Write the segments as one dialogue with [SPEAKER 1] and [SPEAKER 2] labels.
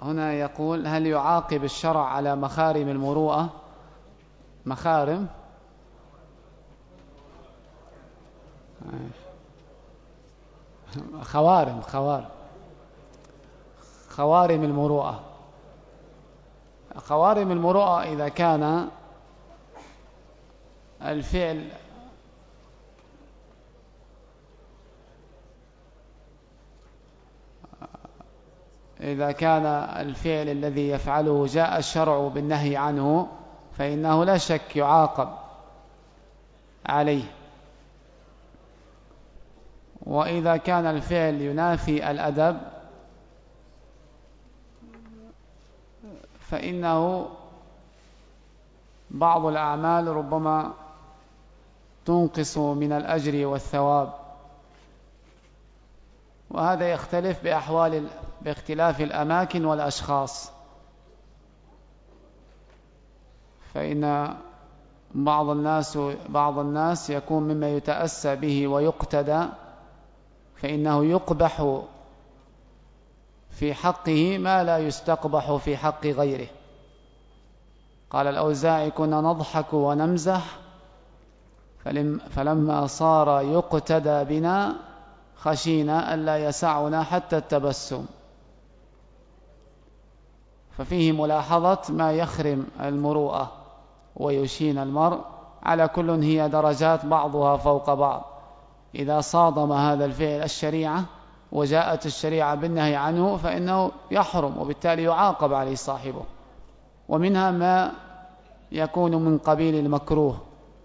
[SPEAKER 1] هنا يقول: هل يعاقب الشرع على مخارم المروءة؟ مخارم خوارم المروءة. خوارم المروءة الفعل إذا كان الفعل الذي يفعله جاء الشرع بالنهي عنه فإنه لا شك يعاقب عليه. وإذا كان الفعل ينافي الأدب فإنه بعض الأعمال ربما تنقص من الأجر والثواب، وهذا يختلف باختلاف الأماكن والأشخاص. فإن بعض الناس يكون مما يتأسى به ويقتدى، فإنه يقبح في حقه ما لا يستقبح في حق غيره. قال الأوزاعي: كنا نضحك ونمزح فلما صار يقتدى بنا خشينا ألا يسعنا حتى التبسم. ففيه ملاحظة ما يخرم المروءة ويشين المرء. على كل هي درجات بعضها فوق بعض. إذا صادم هذا الفعل الشريعة وجاءت الشريعة بالنهي عنه فإنه يحرم، وبالتالي يعاقب عليه صاحبه. ومنها ما يكون من قبيل المكروه.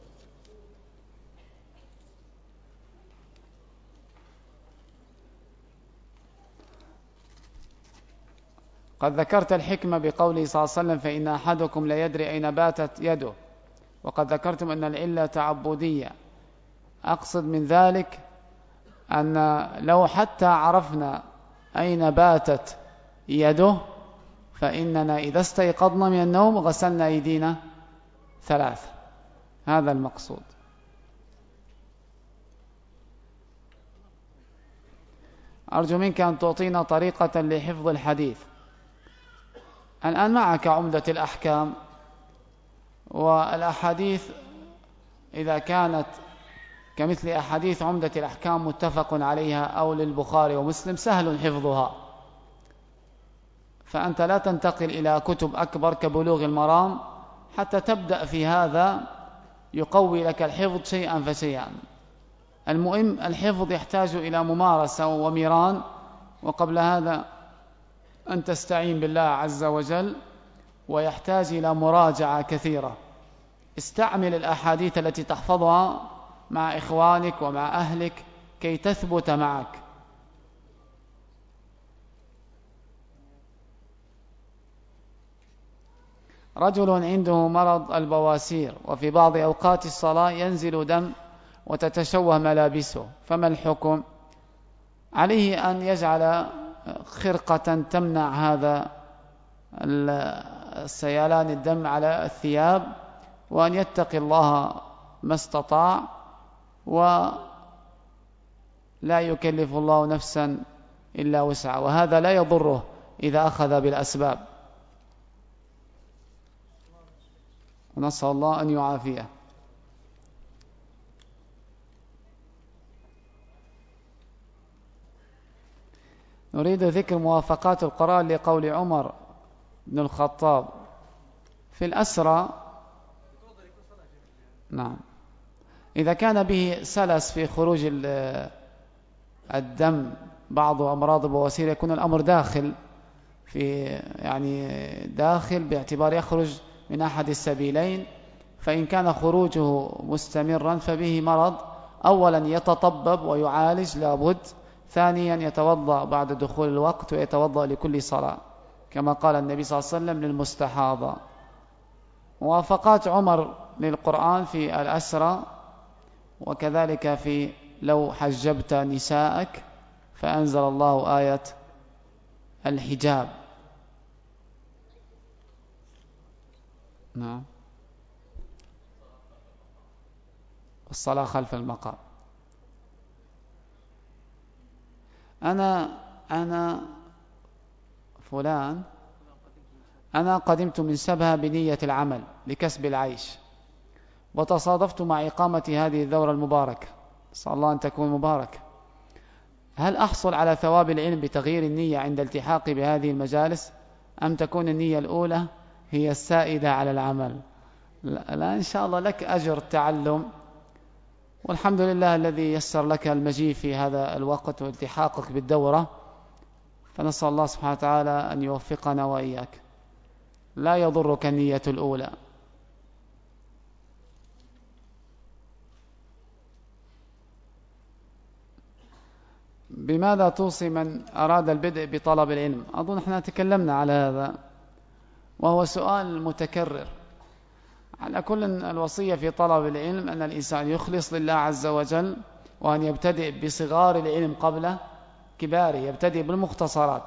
[SPEAKER 1] قد ذكرت الحكمة بقوله صلى الله عليه وسلم: فإن أحدكم لا يدري أين باتت يده. وقد ذكرتم أن العلة تعبدية. أقصد من ذلك أن لو حتى عرفنا أين باتت يده فإننا إذا استيقظنا من النوم غسلنا أيدينا 3. هذا المقصود. أرجو منك أن تعطينا طريقة لحفظ الحديث. الآن معك عمدة الأحكام، والأحاديث إذا كانت كمثل أحاديث عمدة الأحكام متفق عليها أو للبخاري ومسلم سهل حفظها، فأنت لا تنتقل إلى كتب أكبر كبلوغ المرام حتى تبدأ في هذا يقوي لك الحفظ شيئا فشيئا. المهم الحفظ يحتاج إلى ممارسة وميران، وقبل هذا أن تستعين بالله عز وجل، ويحتاج إلى مراجعة كثيرة. استعمل الأحاديث التي تحفظها مع إخوانك ومع أهلك كي تثبت معك. رجل عنده مرض البواسير وفي بعض أوقات الصلاة ينزل دم وتتشوه ملابسه، فما الحكم؟ عليه أن يجعل خرقة تمنع هذا السيلان الدم على الثياب، وأن يتقي الله ما استطاع، ولا يكلف الله نفسا إلا وسعها، وهذا لا يضره إذا أخذ بالأسباب. ونسأل الله أن يعافيه. نريد ذكر موافقات القرآن لقول عمر بن الخطاب في الأسرى. نعم، إذا كان به سلس في خروج الدم بعض أمراض البواسير يكون الأمر داخل داخل باعتبار يخرج من أحد السبيلين. فإن كان خروجه مستمرا فبه مرض. أولا يتطبب ويعالج لابد. ثانيا يتوضأ بعد دخول الوقت ويتوضأ لكل صلاة كما قال النبي صلى الله عليه وسلم للمستحاضة. موافقات عمر للقرآن في الأسرى، وكذلك في لو حجبت نساءك، فأنزل الله آية الحجاب. نعم، الصلاة خلف المقام. أنا فلان أنا قدمت من سبها بنية العمل لكسب العيش، وتصادفت مع إقامة هذه الدورة المباركة، نسأل الله أن تكون مباركة. هل أحصل على ثواب العلم بتغيير النية عند التحاقي بهذه المجالس، أم تكون النية الأولى هي السائدة على العمل؟ لا، إن شاء الله لك أجر التعلم، والحمد لله الذي يسر لك المجيء في هذا الوقت والتحاقك بالدورة، فنسأل الله سبحانه وتعالى أن يوفقنا وإياك. لا يضرك النية الأولى. بماذا توصي من أراد البدء بطلب العلم؟ أظن احنا تكلمنا على هذا، وهو سؤال متكرر. على كل الوصية في طلب العلم أن الإنسان يخلص لله عز وجل، وأن يبتدئ بصغار العلم قبل كباره، يبتدئ بالمختصرات،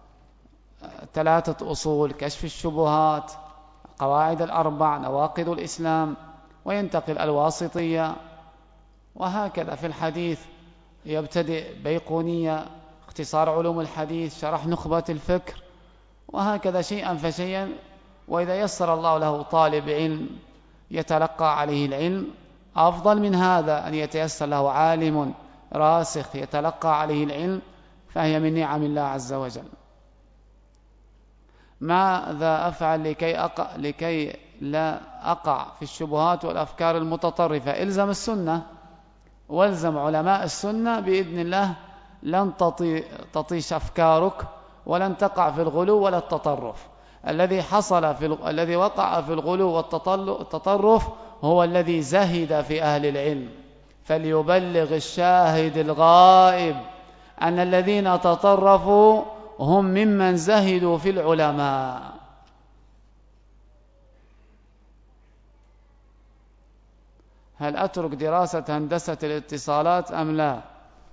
[SPEAKER 1] 3 أصول، كشف الشبهات، قواعد الأربع، نواقض الإسلام، وينتقل الواسطية، وهكذا. في الحديث يبتدئ بيقونية، اختصار علوم الحديث، شرح نخبة الفكر، وهكذا شيئا فشيئا. وإذا يسر الله له طالب علم يتلقى عليه العلم، أفضل من هذا أن يتيسر له عالم راسخ يتلقى عليه العلم، فهي من نعم الله عز وجل. ماذا أفعل لكي لا أقع في الشبهات والأفكار المتطرفة؟ إلزم السنة، والزم علماء السنة، بإذن الله لن تطيش أفكارك، ولن تقع في الغلو ولا التطرف. الذي وقع في الغلو والتطرف هو الذي زهد في أهل العلم. فليبلغ الشاهد الغائب أن الذين تطرفوا هم ممن زهدوا في العلماء. هل أترك دراسة هندسة الاتصالات أم لا؟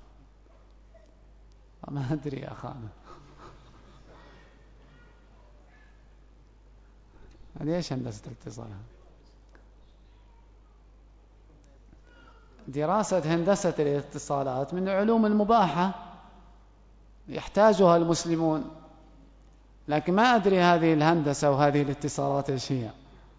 [SPEAKER 1] ما أدري يا أخانا، هذه إيش هندسة الاتصالات؟ دراسة هندسة الاتصالات من العلوم المباحة يحتاجها المسلمون، لكن ما أدري هذه الهندسة وهذه الاتصالات إيش هي.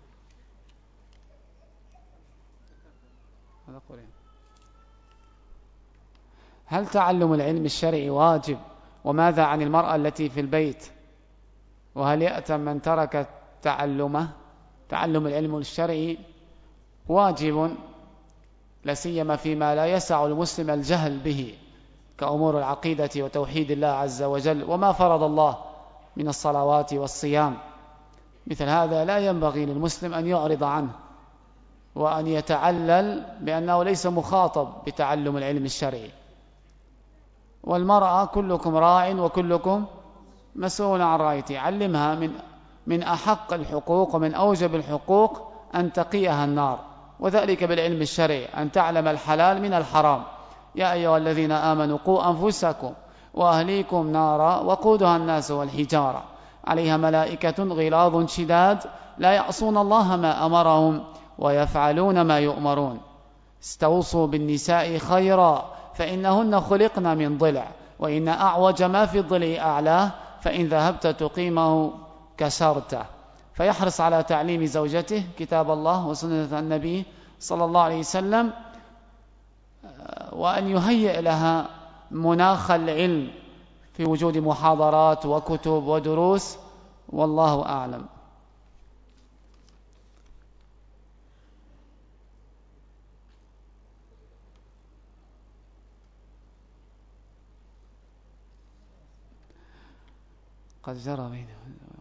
[SPEAKER 1] هل تعلم العلم الشرعي واجب؟ وماذا عن المرأة التي في البيت؟ وهل يأتم من ترك تعلم العلم الشرعي؟ واجب، لا سيما فيما لا يسع المسلم الجهل به، كأمور العقيدة وتوحيد الله عز وجل، وما فرض الله من الصلوات والصيام. مثل هذا لا ينبغي للمسلم أن يعرض عنه، وأن يتعلل بأنه ليس مخاطب بتعلم العلم الشرعي. والمرأة كلكم راع وكلكم مسؤول عن رعيته، علمها من أحق الحقوق ومن أوجب الحقوق أن تقيها النار، وذلك بالعلم الشرعي، أن تعلم الحلال من الحرام. يا أيها الذين آمنوا قوا أنفسكم وأهليكم نارا وقودها الناس والحجارة عليها ملائكة غلاظ شداد لا يعصون الله ما أمرهم ويفعلون ما يؤمرون. استوصوا بالنساء خيرا فإنهن خلقن من ضلع، وإن أعوج ما في الضلع أعلاه، فإن ذهبت تقيمه كسرته. فيحرص على تعليم زوجته كتاب الله وسنة النبي صلى الله عليه وسلم، وأن يهيئ لها مناخ العلم في وجود محاضرات وكتب ودروس، والله أعلم. قد جرى بينه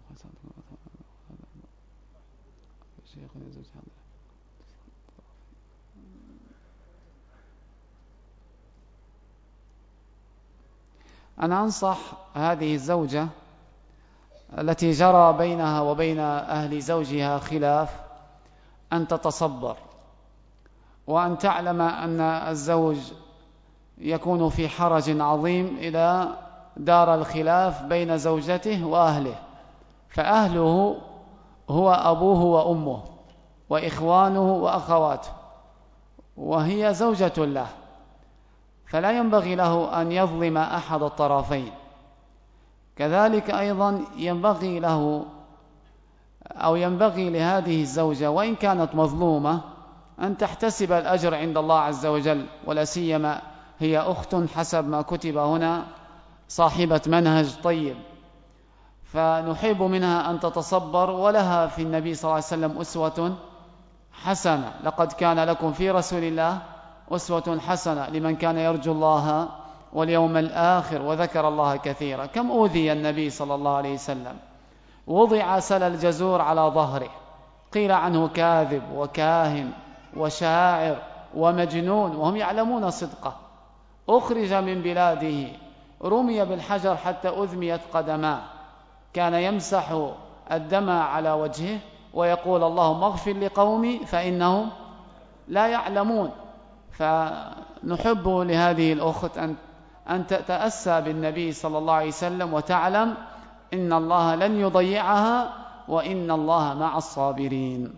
[SPEAKER 1] أنا أنصح هذه الزوجة التي جرى بينها وبين أهل زوجها خلاف أن تتصبر، وأن تعلم أن الزوج يكون في حرج عظيم إذا دار الخلاف بين زوجته وأهله، فأهله هو أبوه وأمه وإخوانه وأخواته، وهي زوجة له، فلا ينبغي له أن يظلم أحد الطرفين. كذلك أيضا ينبغي له أو ينبغي لهذه الزوجة وإن كانت مظلومة أن تحتسب الأجر عند الله عز وجل، ولا سيما هي أخت حسب ما كتب هنا صاحبة منهج طيب، فنحب منها أن تتصبر، ولها في النبي صلى الله عليه وسلم أسوة حسنة. لقد كان لكم في رسول الله أسوة حسنة لمن كان يرجو الله واليوم الآخر وذكر الله كثيرا. كم أوذي النبي صلى الله عليه وسلم، وضع سل الجزور على ظهره، قيل عنه كاذب وكاهن وشاعر ومجنون وهم يعلمون صدقه، أخرج من بلاده، رمي بالحجر حتى أذميت قدماه، كان يمسح الدم على وجهه ويقول اللهم اغفر لقومي فإنهم لا يعلمون. فنحب لهذه الأخت أن تتأسى بالنبي صلى الله عليه وسلم وتعلم إن الله لن يضيعها وإن الله مع الصابرين.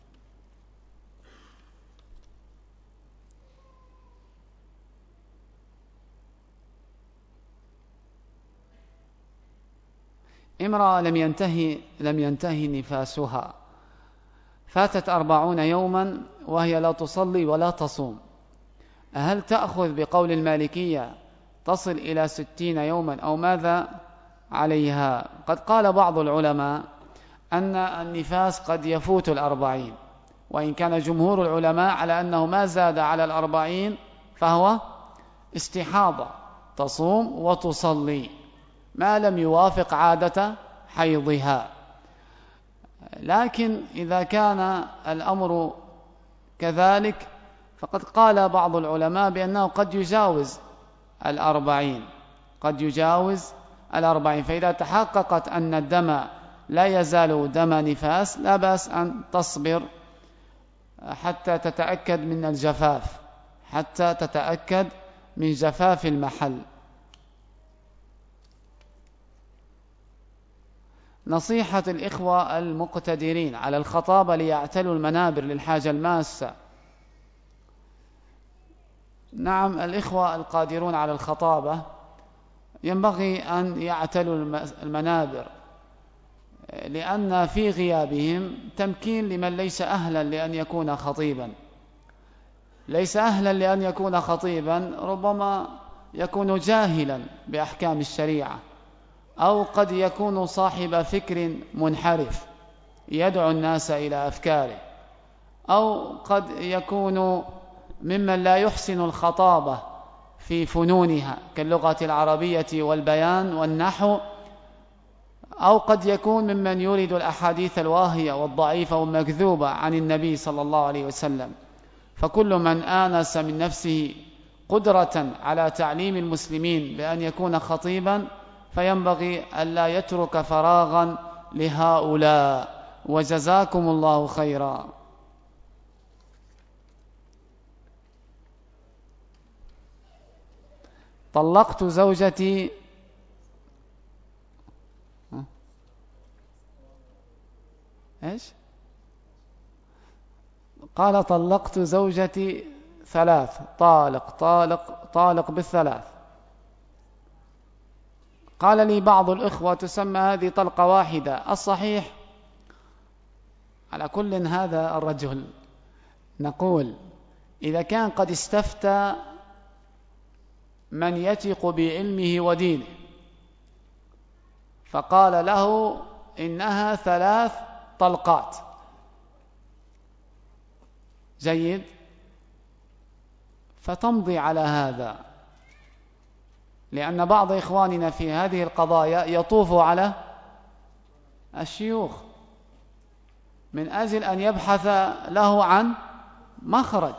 [SPEAKER 1] امرأة لم ينتهي نفاسها، فاتت 40 يوما وهي لا تصلي ولا تصوم، هل تأخذ بقول المالكية تصل إلى 60 يوما أو ماذا عليها؟ قد قال بعض العلماء أن النفاس قد يفوت 40، وإن كان جمهور العلماء على أنه ما زاد على 40 فهو استحاضة، تصوم وتصلي ما لم يوافق عادة حيضها. لكن إذا كان الأمر كذلك فقد قال بعض العلماء بأنه قد يجاوز 40، فإذا تحققت أن الدم لا يزال دم نفاس لا بأس أن تصبر حتى تتأكد من جفاف المحل. نصيحة الإخوة المقتدرين على الخطابة ليعتلوا المنابر للحاجة الماسة. نعم، الإخوة القادرون على الخطابة ينبغي أن يعتلوا المنابر، لأن في غيابهم تمكين لمن ليس أهلا لأن يكون خطيبا، ربما يكون جاهلا بأحكام الشريعة، أو قد يكون صاحب فكر منحرف يدعو الناس إلى أفكاره، أو قد يكون ممن لا يحسن الخطابة في فنونها كاللغة العربية والبيان والنحو، أو قد يكون ممن يريد الأحاديث الواهية والضعيفة والمكذوبة عن النبي صلى الله عليه وسلم. فكل من آنس من نفسه قدرة على تعليم المسلمين بأن يكون خطيبا فينبغي ألا يترك فراغا لهؤلاء، وجزاكم الله خيرا. طلقت زوجتي قال طلقت زوجتي 3 طالق بالثلاث. قال لي بعض الإخوة تسمى هذه طلقة واحدة، الصحيح على كل هذا الرجل نقول إذا كان قد استفتى من يثق بعلمه ودينه فقال له إنها 3 طلقات، جيد، فتمضي على هذا، لأن بعض إخواننا في هذه القضايا يطوف على الشيوخ من أجل أن يبحث له عن مخرج.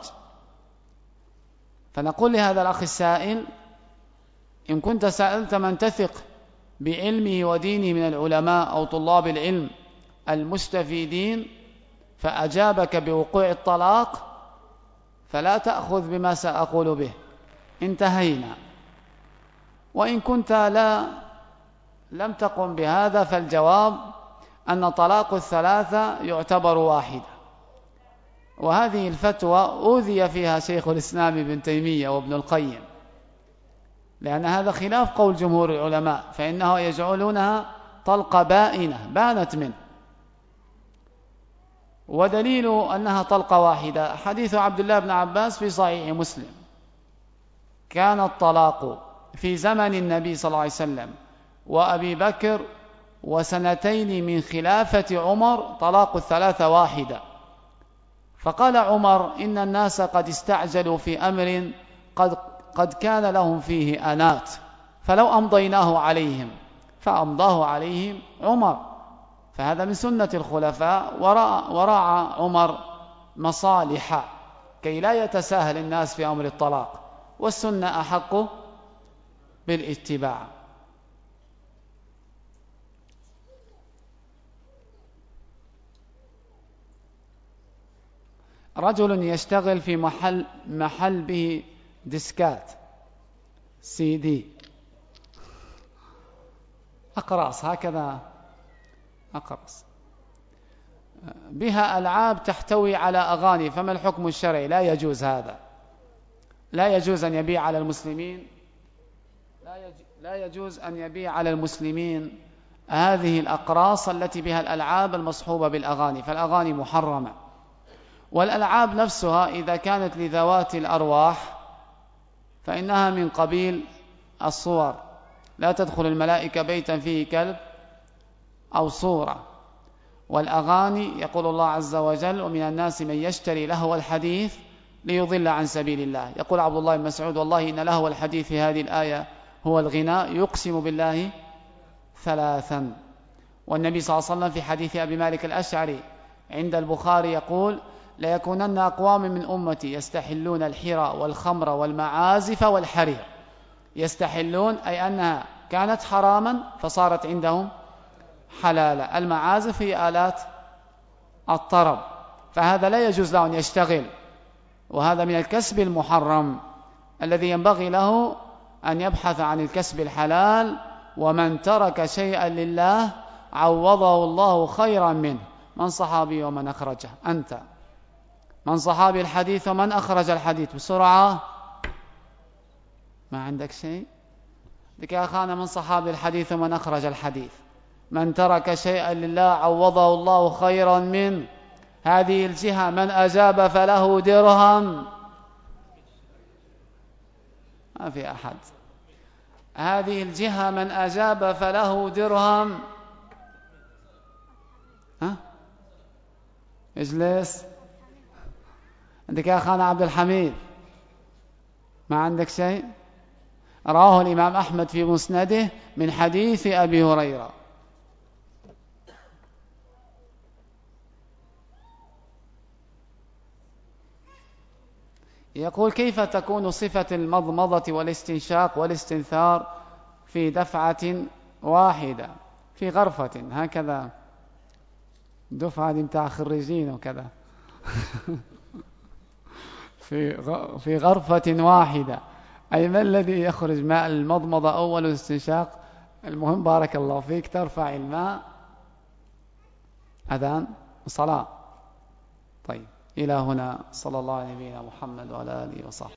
[SPEAKER 1] فنقول لهذا الأخ السائل إن كنت سألت من تثق بعلمه ودينه من العلماء أو طلاب العلم المستفيدين فأجابك بوقوع الطلاق فلا تأخذ بما سأقول به، انتهينا. وإن كنت لم تقم بهذا فالجواب أن طلاق 3 يعتبر واحدة، وهذه الفتوى أوذي فيها شيخ الإسلام ابن تيمية وابن القيم، لأن هذا خلاف قول جمهور العلماء، فإنه يجعلونها طلقة بائنة بانت منه، ودليل أنها طلقة واحدة حديث عبد الله بن عباس في صحيح مسلم: كان الطلاق في زمن النبي صلى الله عليه وسلم وأبي بكر وسنتين من خلافة عمر طلاق الثلاثة واحدة. فقال عمر: إن الناس قد استعجلوا في أمر قد كان لهم فيه أنات، فلو أمضيناه عليهم، فأمضاه عليهم عمر. فهذا من سنة الخلفاء، وراعى عمر مصالح كي لا يتساهل الناس في أمر الطلاق، والسنة أحق بالاتباع. رجل يشتغل في محل به ديسكات CD، أقراص، هكذا أقراص بها ألعاب تحتوي على أغاني، فما الحكم الشرعي؟ لا يجوز هذا، لا يجوز أن يبيع على المسلمين، لا يجوز أن يبيع على المسلمين هذه الأقراص التي بها الألعاب المصحوبة بالأغاني، فالأغاني محرمة. والألعاب نفسها إذا كانت لذوات الأرواح فإنها من قبيل الصور، لا تدخل الملائكة بيتا فيه كلب أو صورة. والأغاني يقول الله عز وجل: ومن الناس من يشتري لهو الحديث ليضل عن سبيل الله. يقول عبد الله بن مسعود: والله إن لهو الحديث في هذه الآية هو الغناء، يقسم بالله ثلاثا. والنبي صلى الله عليه وسلم في حديث أبي مالك الأشعري عند البخاري يقول: ليكونن أقوام من أمتي يستحلون الحرى والخمر والمعازف والحرير. يستحلون أي أنها كانت حراما فصارت عندهم حلالا. المعازف هي آلات الطرب، فهذا لا يجوز له أن يشتغل، وهذا من الكسب المحرم الذي ينبغي له أن يبحث عن الكسب الحلال. ومن ترك شيئا لله عوضه الله خيرا منه. من صحابي ومن أخرجه؟ أنت. من صحابي الحديث ومن أخرج الحديث؟ بسرعة، ما عندك شيء؟ لك يا أخانا: من صحابي الحديث ومن أخرج الحديث؟ من ترك شيئا لله عوضه الله خيرا منه. هذه الجهة من أجاب فله درهم، ما في أحد. هذه الجهة من أجاب فله درهم. ها؟ اجلس. عندك يا أخانا عبد الحميد؟ ما عندك شيء؟ رواه الإمام أحمد في مسنده من حديث أبي هريرة. يقول: كيف تكون صفة المضمضة والاستنشاق والاستنثار في دفعة واحدة في غرفة؟ هكذا دفعة متاع خريجين وكذا في غرفة واحدة، أي ما الذي يخرج ماء المضمضة أول والاستنشاق؟ المهم بارك الله فيك ترفع الماء. أذان صلاة. طيب، إلى هنا. صلى الله على نبينا محمد وعلى آله وصحبه.